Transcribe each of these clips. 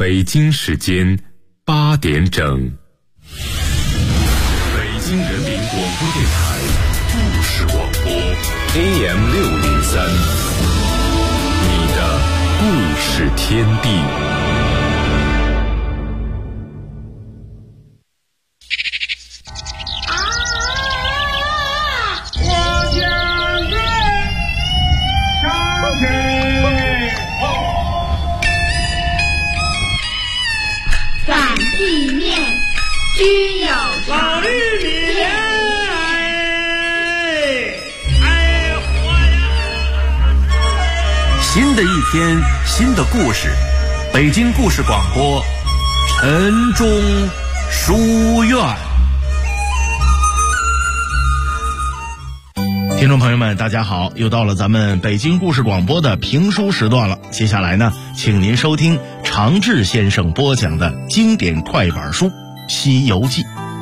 北京时间8点整。北京人民广播电台故事广播 AM603，你的故事天地。 只有老玉米， 新的一天，新的故事，北京故事广播，晨钟书院。听众朋友们，大家好，又到了咱们北京故事广播的评书时段了。接下来呢，请您收听常志先生播讲的经典快板书《西游记》。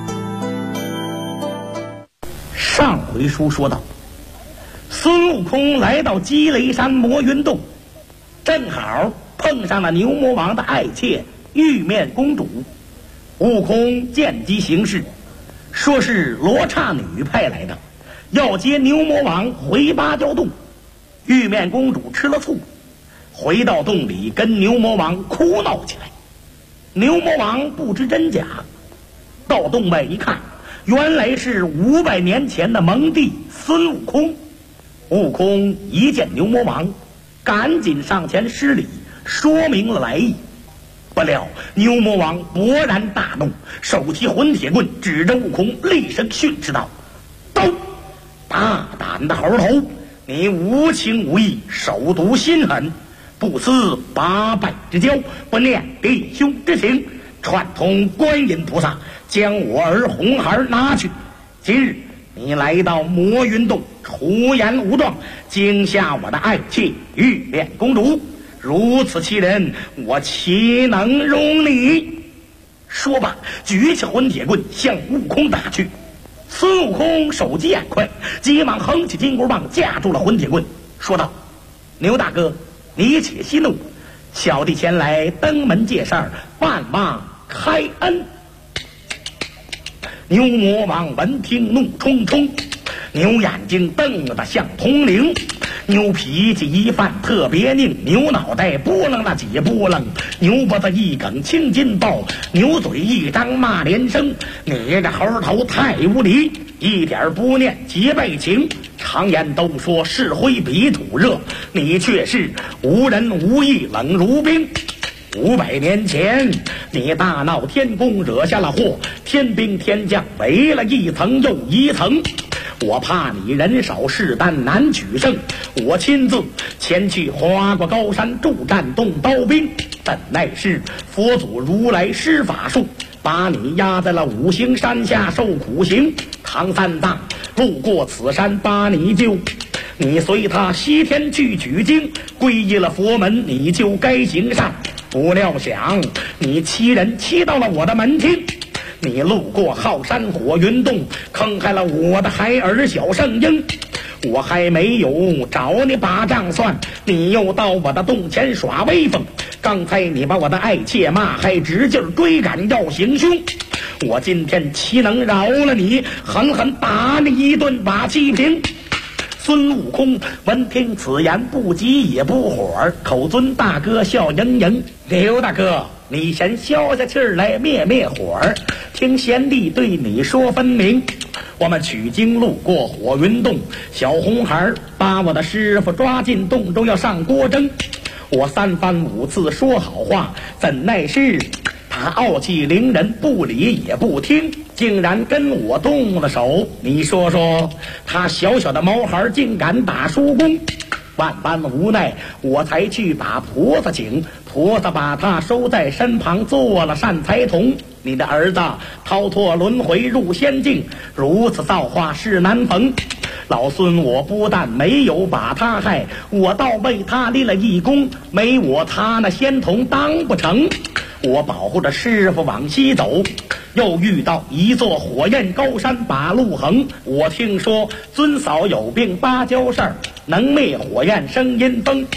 上回书说到，孙悟空来到积雷山魔云洞，正好碰上了牛魔王的爱妾玉面公主。悟空见机行事，说是罗刹女派来的，要接牛魔王回芭蕉洞。玉面公主吃了醋，回到洞里跟牛魔王哭闹起来。牛魔王不知真假，到洞外一看，原来是500年前的蒙帝孙悟空。悟空一见牛魔王，赶紧上前施礼，说明了来意。不料牛魔王勃然大怒，手提混铁棍指着悟空，厉声训斥道：“都！大胆的猴头，你无情无义，手毒心狠，不思800之交，不念弟兄之情，串通观音菩萨，将我儿红孩拿去。今日你来到魔云洞，出言无状，惊吓我的爱妾玉面公主，如此欺人，我岂能容你？”说罢，举起混铁棍向悟空打去。孙悟空手疾眼快，急忙横起金箍棒架住了混铁棍，说道：“牛大哥，你且息怒，小弟前来登门借事儿，万望开恩。”牛魔王闻听怒冲冲，牛眼睛瞪得像铜铃，牛脾气一犯特别拧，牛脑袋拨楞那几拨楞，牛脖子一梗青筋爆，牛嘴一张骂连声：“你这猴头太无礼，一点不念结拜情。常言都说是灰比土热，你却是无仁无义，冷如冰。500年前，你大闹天宫，惹下了祸，天兵天将围了一层又一层。我怕你人少势单难取胜，我亲自前去花果高山助战动刀兵，怎奈是佛祖如来施法术，把你压在了五行山下受苦刑。唐三藏路过此山把你救，你随他西天去取经，皈依了佛门，你就该行善。不料想你欺人欺到了我的门厅，你路过浩山火云洞，坑害了我的孩儿小圣婴。我还没有找你把账算，你又到我的洞前耍威风。刚才你把我的爱妾骂，还直劲追赶要行凶，我今天岂能饶了你，狠狠打你一顿把气平。孙悟空闻听此言，不急也不火，口尊大哥笑盈盈：“刘大哥，你先消下气儿来，灭灭火，听贤弟对你说分明。我们取经路过火云洞，小红孩把我的师傅抓进洞中要上锅蒸，我3番5次说好话，怎奈是他傲气凌人，不理也不听，竟然跟我动了手。你说说，他小小的毛孩竟敢打叔公，万般无奈，我才去把菩萨请，菩萨把他收在身旁，做了善财童。你的儿子逃脱轮回入仙境，如此造化是难逢。老孙我不但没有把他害，我倒为他立了一功，没我他那仙童当不成。我保护着师傅往西走，又遇到一座火焰高山把路横。我听说尊嫂有病芭蕉事儿，能灭火焰生阴风。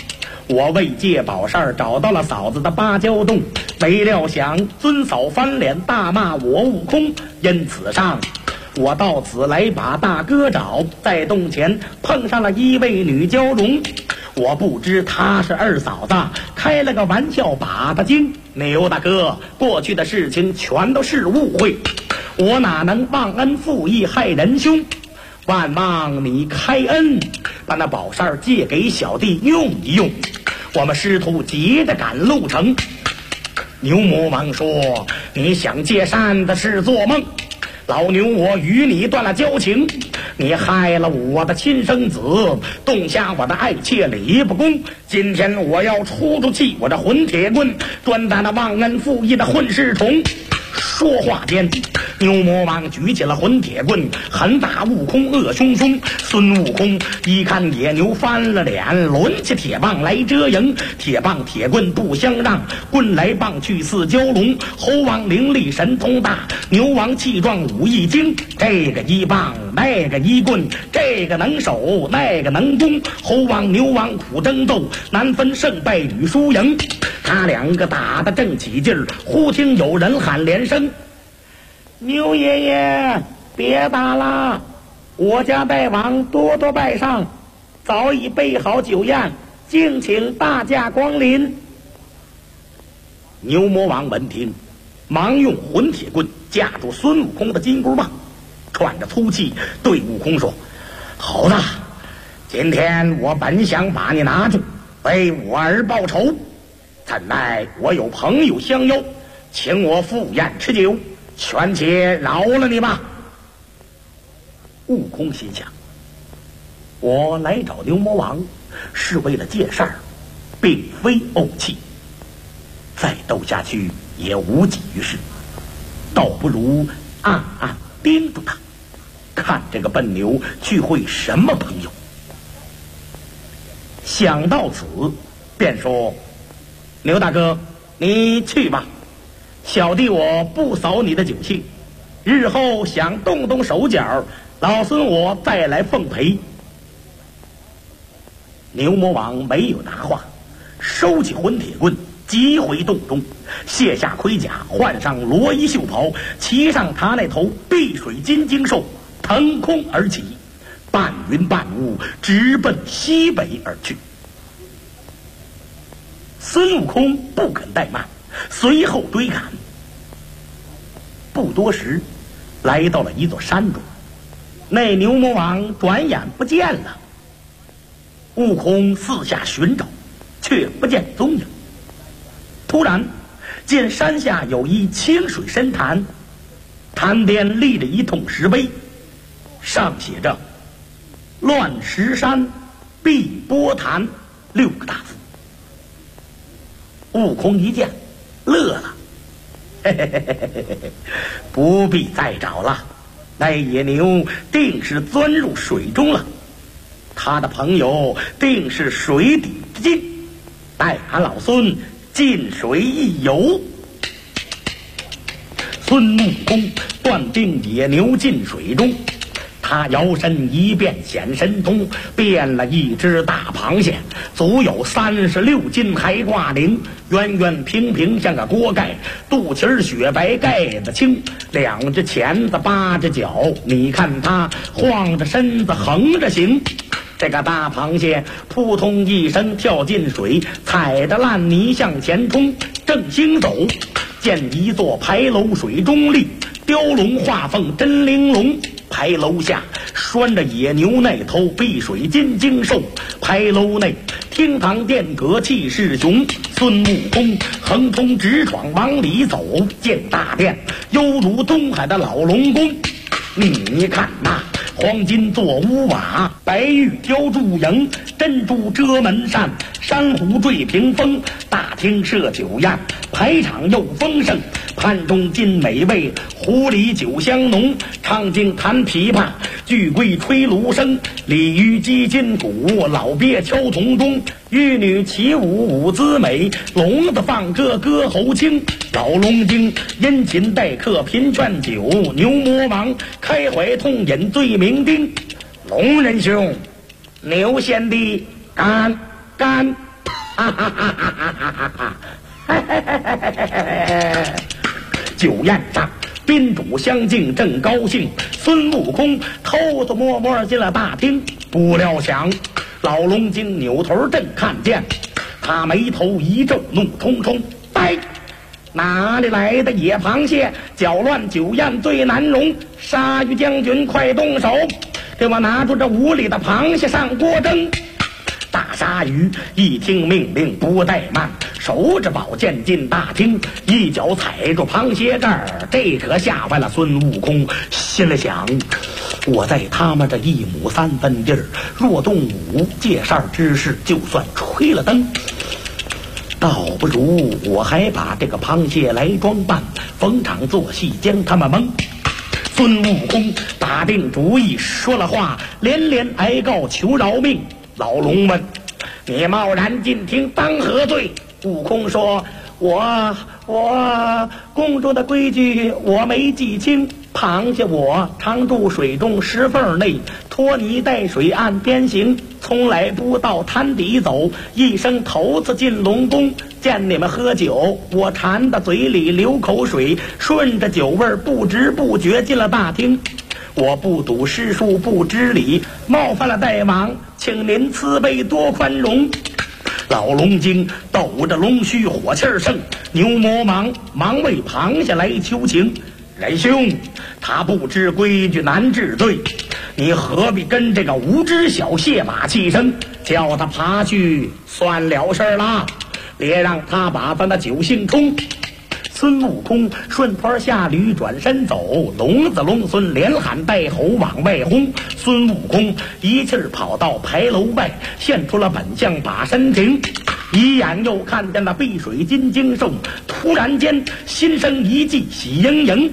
我为借宝扇找到了嫂子的芭蕉洞，没料想尊嫂翻脸大骂我悟空，因此上我到此来把大哥找，在洞前碰上了一位女蛟龙，我不知她是二嫂子，开了个玩笑把她惊。牛大哥，过去的事情全都是误会，我哪能忘恩负义害人兄，万望你开恩，把那宝扇借给小弟用一用，我们师徒急着赶路程。牛魔王说，你想借扇子是做梦，老牛我与你断了交情，你害了我的亲生子，动下我的爱妾李不公，今天我要出气我这混铁棍，专打那忘恩负义的混世虫。说话间，牛魔王举起了混铁棍，狠打悟空恶汹汹。孙悟空一看野牛翻了脸，抡起铁棒来遮迎，铁棒铁棍不相让，棍来棒去似蛟龙。猴王灵力神通大，牛王气壮武艺精，这个一棒那个一棍，这个能守那个能攻，猴王牛王苦争斗，难分胜败与输赢。他两个打得正起劲儿，忽听有人喊连声，牛爷爷别打了，我家大王多多拜上，早已备好酒宴，敬请大驾光临。牛魔王闻听，忙用混铁棍架住孙悟空的金箍棒，喘着粗气对悟空说，猴子，今天我本想把你拿住，为我而报仇，怎奈我有朋友相邀，请我赴宴吃酒，权且饶了你吧。悟空心想，我来找牛魔王是为了借事儿，并非怄气，再斗下去也无济于事，倒不如暗暗盯住他，看这个笨牛聚会什么朋友。想到此，便说，牛大哥，你去吧，小弟我不扫你的酒气，日后想动动手脚，老孙我再来奉陪。牛魔王没有答话，收起混铁棍，急回洞中，卸下盔甲，换上罗衣袖袍，骑上他那头碧水金睛兽，腾空而起，半云半雾，直奔西北而去。孙悟空不肯怠慢，随后追赶。不多时，来到了一座山中，那牛魔王转眼不见了。悟空四下寻找，却不见踪影。突然见山下有一清水深潭，潭边立着一桶石碑，上写着乱石山碧波潭6个大字。悟空一见乐了，嘿嘿嘿嘿嘿嘿，不必再找了，那野牛定是钻入水中了，他的朋友定是水底之金，待俺老孙进水一游。孙悟空断定野牛进水中，他摇身一变显神通，变了一只大螃蟹，足有36斤，还挂铃，圆圆平平像个锅盖，肚脐雪白盖子青，2只钳子8只脚，你看他晃着身子横着行。这个大螃蟹扑通一声跳进水，踩着烂泥向前冲，正行走，见一座牌楼水中立，雕龙画凤真玲珑，牌楼下拴着野牛那头碧水金睛兽，牌楼内厅堂殿阁气势雄。孙悟空横冲直闯往里走，见大殿犹如东海的老龙宫，你看那黄金做屋瓦，白玉雕柱楹，珍珠遮门扇，珊瑚坠屏风，大厅设酒宴，排场又丰盛，盘中金美味，壶里酒香浓，唱经弹琵琶，巨龟吹芦笙，鲤鱼击金鼓，老鳖敲铜钟，玉女起舞舞姿美，聋子放歌歌喉清，老龙精殷勤待客频劝酒，牛魔王开怀痛饮醉酩酊。龙人兄，牛贤弟，干！ 酒宴上宾主相敬正高兴，孙悟空偷偷摸摸进了大厅，不料想老龙精扭头正看见，他眉头一皱，怒冲冲，呆！哪里来的野螃蟹，搅乱酒宴最难容！鲨鱼将军快动手，给我拿出这无礼的螃蟹上锅蒸！大鲨鱼一听命令不怠慢，手执宝剑进大厅，一脚踩住螃蟹盖儿，这可吓坏了孙悟空，心里想：我在他们这1亩3分地儿，若动武借哨之事，就算吹了灯，倒不如我还把这个螃蟹来装扮，逢场作戏，将他们蒙。孙悟空打定主意，说了话，连连哀告求饶命。老龙问：你贸然进厅当何罪？悟空说：我公主的规矩我没记清，螃蟹我常住水中石缝内，拖泥带水岸边行，从来不到滩底走，一生头次进龙宫，见你们喝酒，我馋的嘴里流口水，顺着酒味不知不觉进了大厅。我不读诗书不知礼，冒犯了大王，请您慈悲多宽容。老龙精抖着龙须火气盛，牛魔忙为螃蟹来求情。仁兄，他不知规矩难治罪，你何必跟这个无知小蟹马气生，叫他爬去算了事啦，别让他把咱的酒兴冲。孙悟空顺坡下驴转身走，聋子龙孙连喊带吼往外轰。孙悟空一气儿跑到牌楼外，现出了本相把身停，一眼又看见了碧水金睛兽，突然间心生一计，喜盈盈。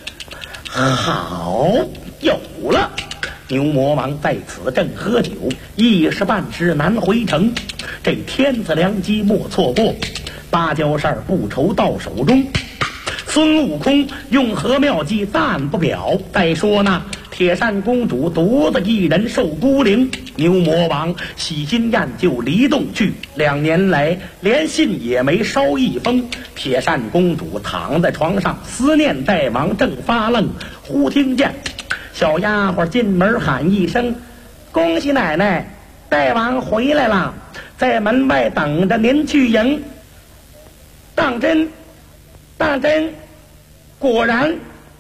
好，有了！牛魔王在此正喝酒，一时半时难回城，这天赐良机莫错过，芭蕉扇不愁到手中。孙悟空用何妙计暂不表，再说呢，铁扇公主独自一人受孤零，牛魔王喜新厌旧离洞去，2年来连信也没捎一封。铁扇公主躺在床上思念大王，正发愣，忽听见小丫鬟进门喊一声：恭喜奶奶，大王回来了，在门外等着您去迎。当真，果然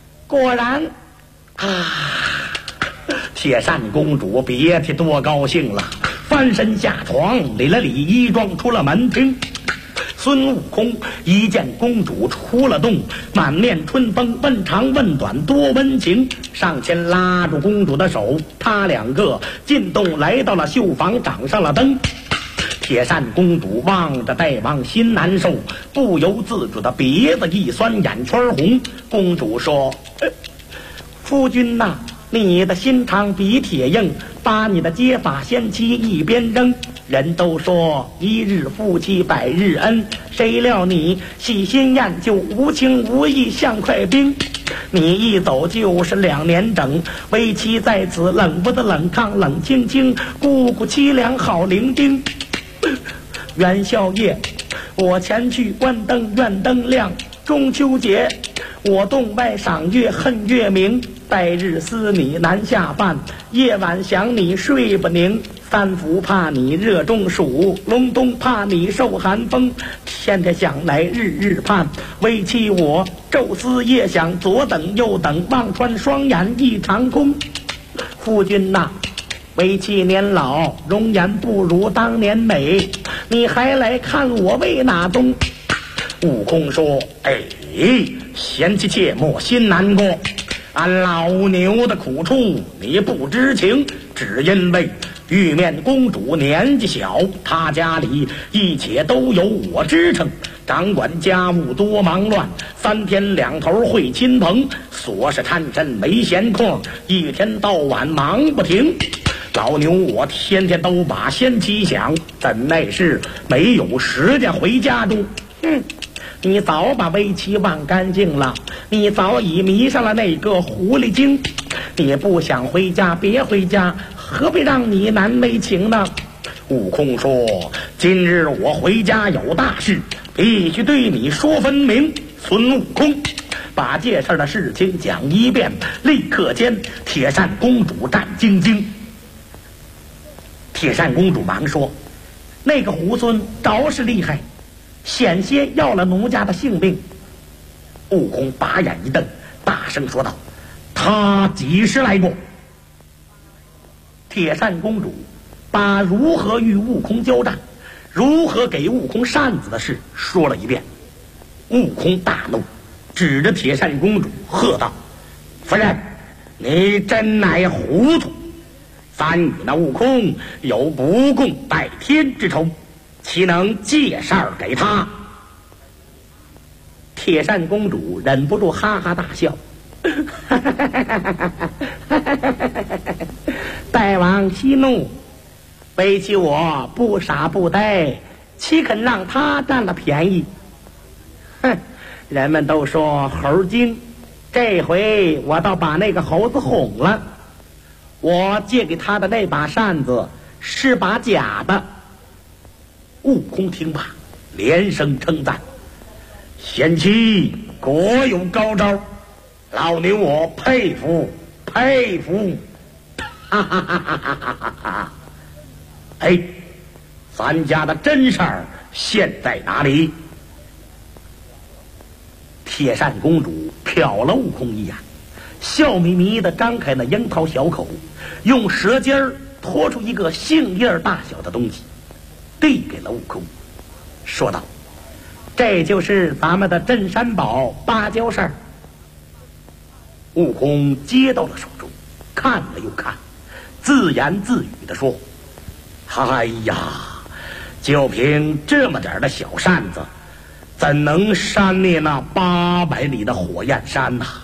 啊！铁扇公主别提多高兴了，翻身下床，理了理衣装，出了门厅。孙悟空一见公主出了洞，满面春风，问长问短多温情，上前拉住公主的手，他2个进洞来到了绣房，掌上了灯。铁扇公主望着大王心难受，不由自主的鼻子一酸，眼圈红。公主说：夫君呐，你的心肠比铁硬，把你的结发仙妻一边扔。人都说1日夫妻百日恩，谁料你喜新厌旧，无情无义像块冰。你一走就是2年整，为妻在此冷不得冷炕冷清清，孤孤凄凉好伶仃。元宵夜我前去关灯，愿灯亮。中秋节我洞外赏月，恨月明。待日思你难下饭，夜晚想你睡不宁。3伏怕你热中暑，隆冬怕你受寒风。天天想来日日盼，为妻我昼思夜想，左等右等，望穿双眼一场空。夫君呐，为妻年老，容颜不如当年美，你还来看我为哪宗？悟空说：贤妻切莫心难过，俺老牛的苦处你不知情，只因为玉面公主年纪小，她家里一切都由我支撑，掌管家务多忙乱，3天2头会亲朋，琐事缠身没闲空，一天到晚忙不停。老牛我天天都把仙妻想，怎奈是没有时间回家中。你早把为妻忘干净了，你早已迷上了那个狐狸精。你不想回家别回家，何必让你难为情呢？ 悟空说：“今日我回家有大事，必须对你说分明。”孙悟空把这事儿的事情讲一遍，立刻间铁扇公主战兢兢。铁扇公主忙说：“那个猢狲着实厉害，险些要了奴家的性命。”悟空把眼一瞪，大声说道：“他几时来过？”铁扇公主把如何与悟空交战，如何给悟空扇子的事说了一遍。悟空大怒，指着铁扇公主喝道：“夫人，你真乃糊涂！咱与那悟空有不共戴天之仇，岂能借事儿给他？”铁扇公主忍不住哈哈大笑：“大王息怒，背起我不傻不呆，岂肯让他占了便宜？哼，人们都说猴精，这回我倒把那个猴子哄了。我借给他的那把扇子是把假的。”悟空听罢，连声称赞：“贤妻果有高招，老牛我佩服佩服！”哈哈哈哈哈哈哈！哎，咱家的真事儿现在哪里？铁扇公主瞟了悟空一眼，笑眯眯地张开那樱桃小口，用舌尖儿拖出一个杏叶大小的东西，递给了悟空，说道：“这就是咱们的镇山宝芭蕉扇。”悟空接到了手中，看了又看，自言自语地说：“哎呀，就凭这么点的小扇子，怎能扇灭那800里的火焰山呐？”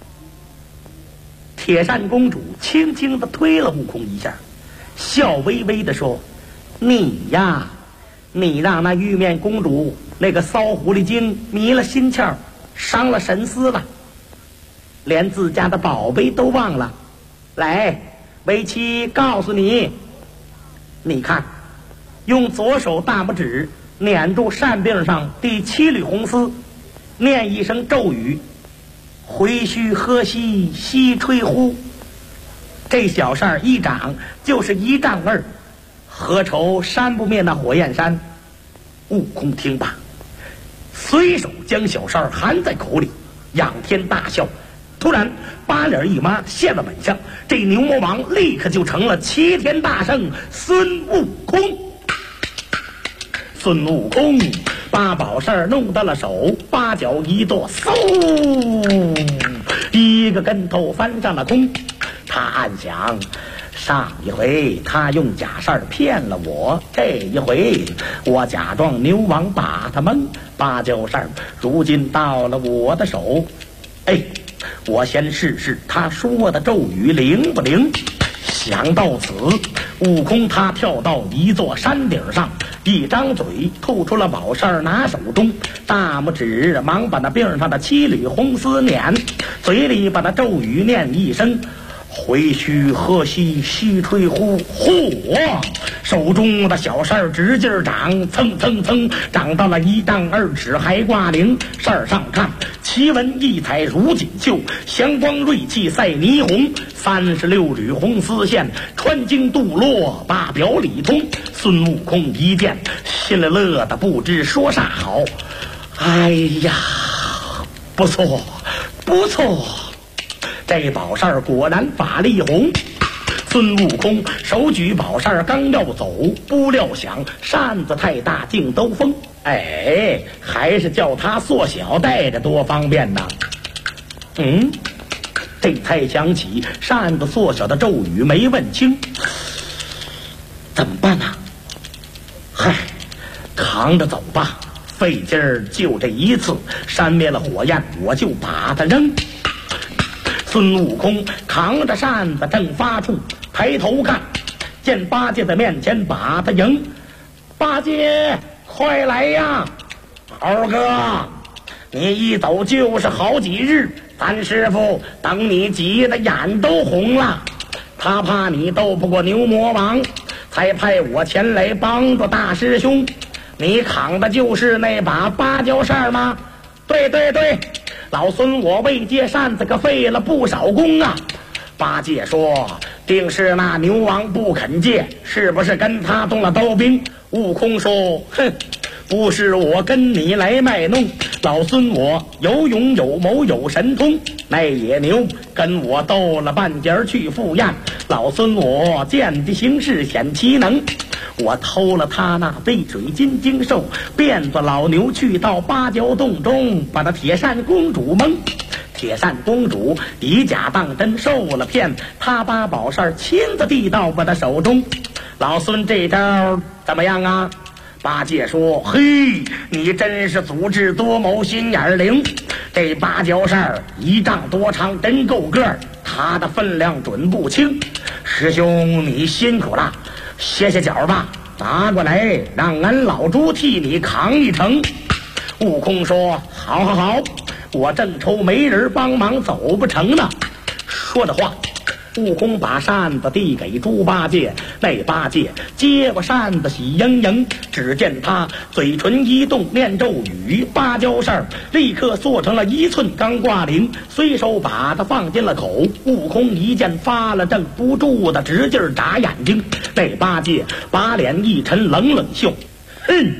铁扇公主轻轻地推了悟空一下，笑微微地说：“你呀，你让那玉面公主那个骚狐狸精迷了心窍，伤了神思了，连自家的宝贝都忘了。来，为妻告诉你，你看，用左手大拇指捻住扇柄上第7缕红丝，念一声咒语：回须喝兮西吹呼。这小扇一掌就是1丈2，何愁扇不灭那火焰山？”悟空听罢，随手将小扇含在口里，仰天大笑，突然把脸一抹，现了本相。这牛魔王立刻就成了齐天大圣孙悟空。孙悟空把宝扇弄到了手，八脚一跺，嗖，一个跟头翻上了空。他暗想，上一回他用假扇骗了我，这一回我假装牛王把他蒙，芭蕉扇如今到了我的手。哎，我先试试他说的咒语灵不灵。想到此，悟空他跳到一座山顶上，一张嘴吐出了宝扇拿手中，大拇指忙把那柄上的7缕红丝捻，嘴里把那咒语念一声：回须喝兮西吹呼。嚯！手中的小扇直劲长，蹭蹭蹭长到了1丈2尺，还挂铃。扇上看，奇纹异彩如锦绣，祥光锐气赛霓虹，36缕红丝线穿经渡落，把表里通。孙悟空一见，心里乐得不知说啥好。哎呀，不错不错，这宝扇果然法力红。孙悟空手举宝扇刚要走，不料想扇子太大竟兜风，哎，还是叫他缩小带着多方便呐。这才想起扇子缩小的咒语没问清，怎么办呢？嗨，扛着走吧，费劲儿就这一次，扇灭了火焰我就把它扔。孙悟空扛着扇子正发怵，抬头看见八戒在面前把他迎。八戒快来呀，猴哥，你一走就是好几日，咱师傅等你急得眼都红了，他怕你斗不过牛魔王， 才派我前来帮助大师兄。你扛的就是那把芭蕉扇吗？对对对，老孙我为接扇子可费了不少功啊。八戒说：定是那牛王不肯借，是不是跟他动了刀兵？悟空说：哼，不是我跟你来卖弄，老孙我有勇有谋有神通，那野牛跟我斗了半截去赴宴，老孙我见的行事显其能，我偷了他那背水金睛兽，变作老牛去到芭蕉洞中，把那铁扇公主蒙。铁扇公主以假当真受了骗，他把宝扇亲自递到我的手中。老孙这招怎么样啊？八戒说：嘿，你真是足智多谋，心眼灵。这芭蕉扇1丈多长，真够个儿，它的分量准不轻。师兄你辛苦了，歇歇脚吧，拿过来让俺老猪替你扛一程。悟空说：好好好，我正愁没人帮忙走不成呢。说着话，悟空把扇子递给猪八戒，那八戒接过扇子喜盈盈，只见他嘴唇一动念咒语，芭蕉扇立刻做成了1寸钢挂铃，随手把它放进了口。悟空一见发了怔，不住的直劲眨眼睛。那八戒把脸一沉，冷冷笑：哼，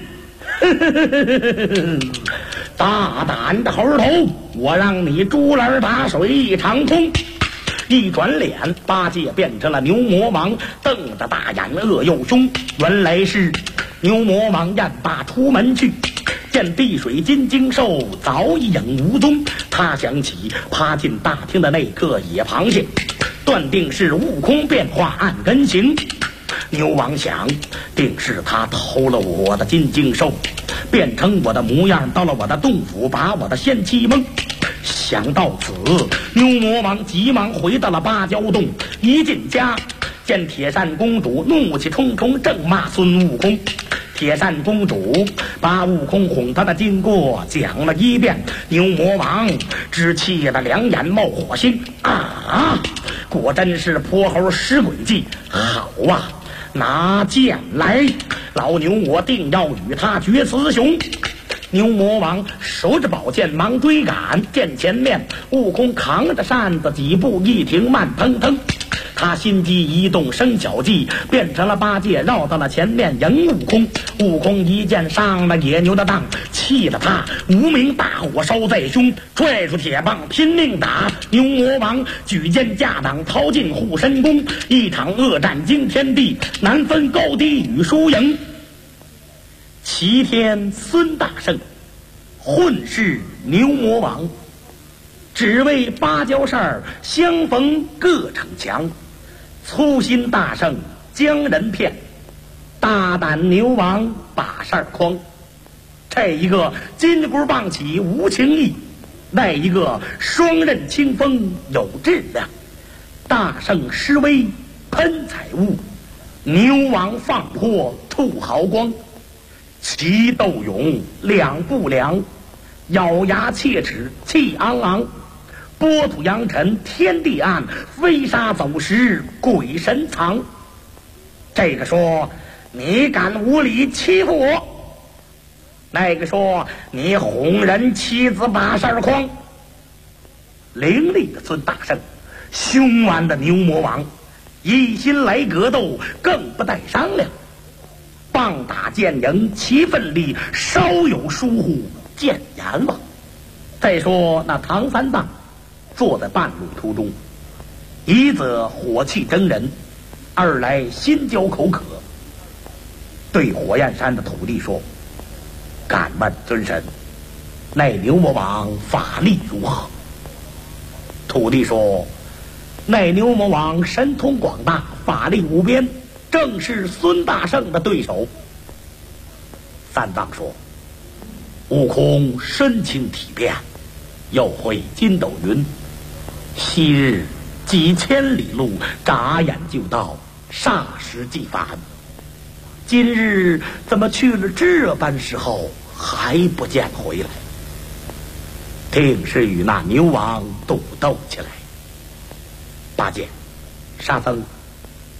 大胆的猴头，我让你猪篮打水一场空。一转脸，八戒变成了牛魔王，瞪着大眼恶又凶。原来是牛魔王宴罢出门去，见碧水金睛兽早已影无踪，他想起趴进大厅的那个野螃蟹，断定是悟空变化按根行。牛王想，定是他偷了我的金睛兽，变成我的模样，到了我的洞府，把我的仙妻蒙。想到此，牛魔王急忙回到了芭蕉洞，一进家见铁扇公主怒气冲冲，正骂孙悟空。铁扇公主把悟空哄他的经过讲了一遍，牛魔王只气得两眼冒火星啊！果真是泼猴使诡计，好啊！拿剑来，老牛我定要与他决雌雄。牛魔王手着宝剑忙追赶，见前面悟空扛着扇子几步一停，慢腾腾。他心机一动生小计，变成了八戒绕到了前面迎悟空。悟空一见上了野牛的当，气得他无名大火烧在胸，拽出铁棒拼命打。牛魔王举剑架挡，逃进护身宫，一场恶战惊天地，难分高低与输赢。齐天孙大圣混世牛魔王，只为芭蕉扇相逢各逞强，粗心大圣将人骗，大胆牛王把扇诓。这一个金箍棒起无情义，那一个双刃清风有质量。大圣施威喷彩雾，牛王放火吐豪光。其斗勇两不良，咬牙切齿气昂昂，波土扬尘天地暗，飞沙走石鬼神藏。这个说你敢无理欺负我，那个说你哄人妻子把扇诓。凌厉的孙大圣，凶顽的牛魔王，一心来格斗，更不带商量。棒打剑迎其奋力，稍有疏忽见阎王。再说那唐三藏坐在半路途中，一则火气蒸人，二来心焦口渴，对火焰山的土地说：敢问尊神，那牛魔王法力如何？土地说：那牛魔王神通广大，法力无边，正是孙大圣的对手。三藏说：悟空身轻体便，又会筋斗云，昔日几千里路，眨眼就到，霎时即返。今日怎么去了这般时候还不见回来？定是与那牛王赌斗起来。八戒、沙僧，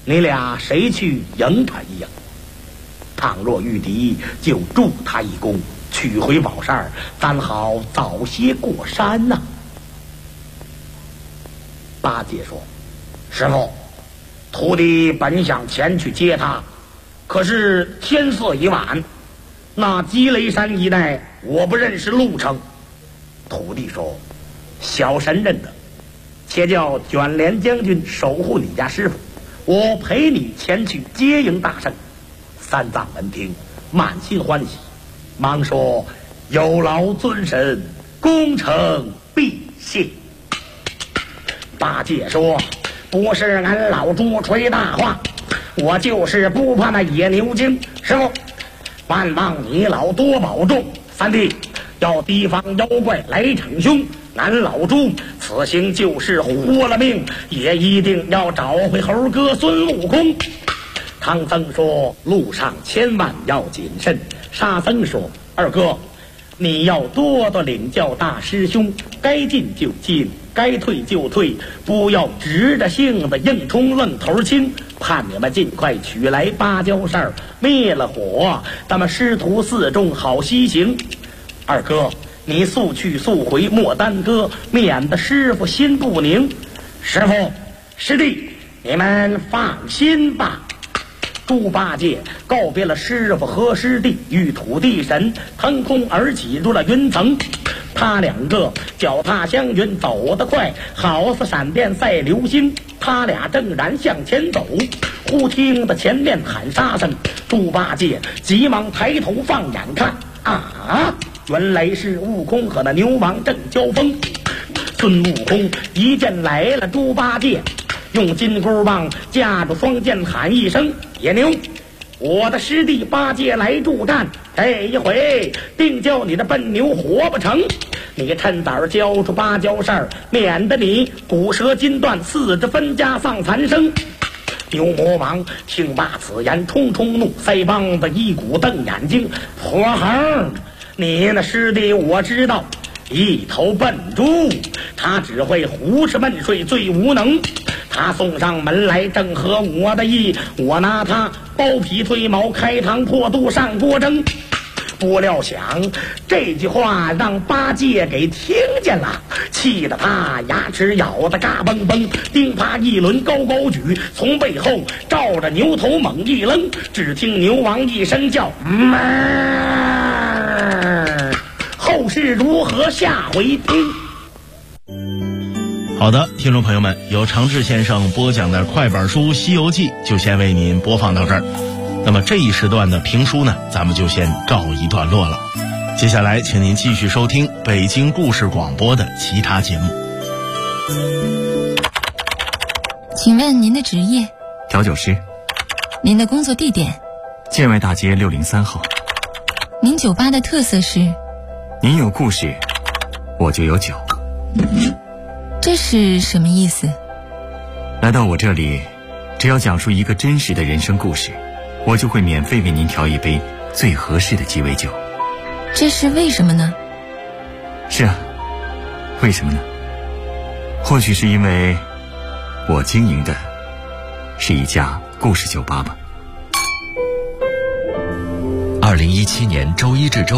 你俩谁去迎他一迎？倘若遇敌，就助他一功，取回宝扇，咱好早些过山呐。八戒说：师傅，徒弟本想前去接他，可是天色已晚，那积雷山一带我不认识路程。徒弟说：小神认得，且叫卷帘将军守护你家师傅，我陪你前去接迎大圣。三藏闻听，满心欢喜，忙说：有劳尊神，功成必谢。八戒说：不是俺老猪吹大话，我就是不怕那野牛精。师傅，万望你老多保重。三弟，要提防妖怪来逞凶，俺老猪此行就是活了命，也一定要找回猴哥孙悟空。唐僧说：路上千万要谨慎。沙僧说：二哥，你要多多领教大师兄，该进就进，该退就退，不要直着性子硬冲愣头青。盼你们尽快取来芭蕉扇，灭了火，咱们师徒四众好西行。二哥，你速去速回，莫耽搁，免得师傅心不宁。师傅师弟，你们放心吧。猪八戒告别了师傅和师弟，与土地神腾空而起入了云层。他两个脚踏祥云，走得快，好似闪电赛流星。他俩正然向前走，忽听得前面喊杀声。猪八戒急忙抬头放眼看，啊，原来是悟空和那牛王正交锋。孙悟空一见来了猪八戒，用金箍棒架住双剑，喊一声：野牛，我的师弟八戒来助战，这一回定叫你的笨牛活不成。你趁早交出芭蕉扇，免得你骨折筋断，四肢分家丧残生。牛魔王听罢此言，冲冲怒，腮帮子一股瞪眼睛。泼横，你那师弟我知道，一头笨猪，他只会胡吃闷睡，最无能。他送上门来正合我的意，我拿他剥皮褪毛，开膛破肚，上锅蒸。不料想这句话让八戒给听见了，气得他牙齿咬得嘎嘣嘣，钉耙一轮高高举，从背后照着牛头猛一扔。只听牛王一声叫，后事如何，下回听。 好的，听众朋友们，由常志先生播讲的快板书《西游记》就先为您播放到这儿。那么这一时段的评书呢，咱们就先告一段落了。接下来请您继续收听北京故事广播的其他节目。 请问您的职业？ 调酒师。 您的工作地点？ 建外大街603号。 您酒吧的特色是？ 您有故事，我就有酒。 这是什么意思？ 来到我这里，只要讲述一个真实的人生故事，我就会免费为您调一杯最合适的鸡尾酒。 这是为什么呢？ 是啊，为什么呢？或许是因为我经营的是一家故事酒吧吧。 2017年周一至周